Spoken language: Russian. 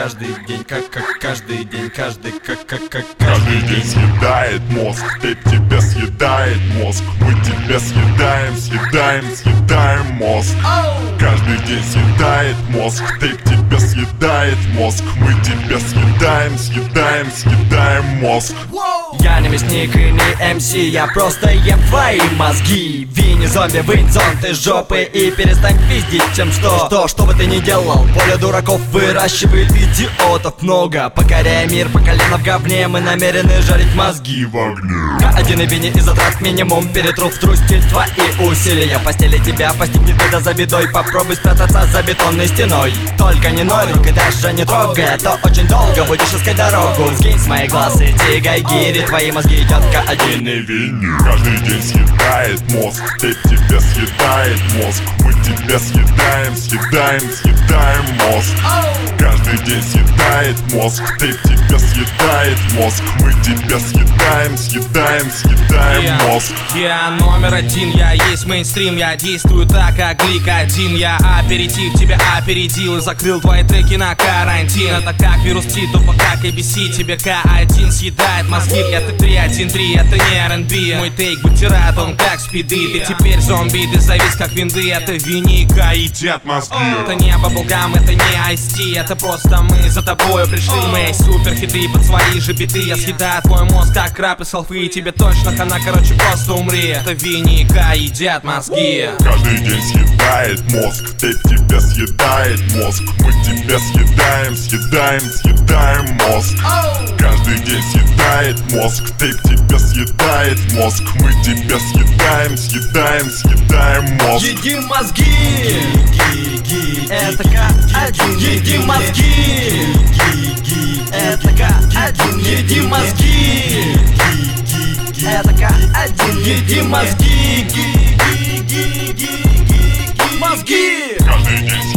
каждый день, как каждый день, каждый Каждый день съедает мозг, тейп тебя съедает мозг. Мы тебя съедаем, съедаем мозг. Каждый день съедает мозг, тейп тебя съедает мозг. Мы тебя съедаем, съедаем мозг. Я не мясник и не МС, я просто ем твои мозги. Винни зомби, вынь зонт из жопы и перестань пиздить, чем что бы ты ни делал. Поле дураков выращивает идиотов много. Покоряя мир по колено в говне, мы намерены жарить мозги в огне. К1 и Винни и затрат минимум, перетру в трусти твои усилия. Постели тебя постигнет беда за бедой, попробуй спрятаться за бетонной стеной. Только не ной рук и даже не трогай, а то очень долго будешь искать дорогу. Сгинь с моих глаз и тигай гири, твои мозги идет К1 и Винни. Каждый день съедает мозг, тейп тебя съедает мозг. Мы тебя съедаем, съедаем мозг. Каждый день съедает мозг, тейп тебя съедает мозг. Мы тебя съедаем, съедаем мозг. Я номер один, я есть мейнстрим, я действую так, как гликодин. Я аперитив, тебя опередил и закрыл твои треки на карантин. Это как вирус Ти, тупо как ABC, тебе К1 съедает мозги. Это 3-1-3, это не R&B. Мой тейк вытирает он как спиды. Ты теперь зомби, ты завис как винды. Это Винни, К едят мозги. Это не баблгам, это не Ice-T, это просто мы за тобою пришли. Мы супер хиты под свои же биты. Я съедаю твой мозг как краб из халфы. И тебе точно хана, короче, просто умри. Это Винни, К едят мозги. Каждый день съедает мозг, тейп тебя съедает мозг. Мы тебя съедаем, съедаем мозг. Каждый день съедает мозг, тейп тебя съедает мозг. Мы тебя съедаем, съедаем мозг. Едим мозги, это К1. Едим мозги, это К1. Едим мозги, это К1. Едим мозги, мозги. Каждый день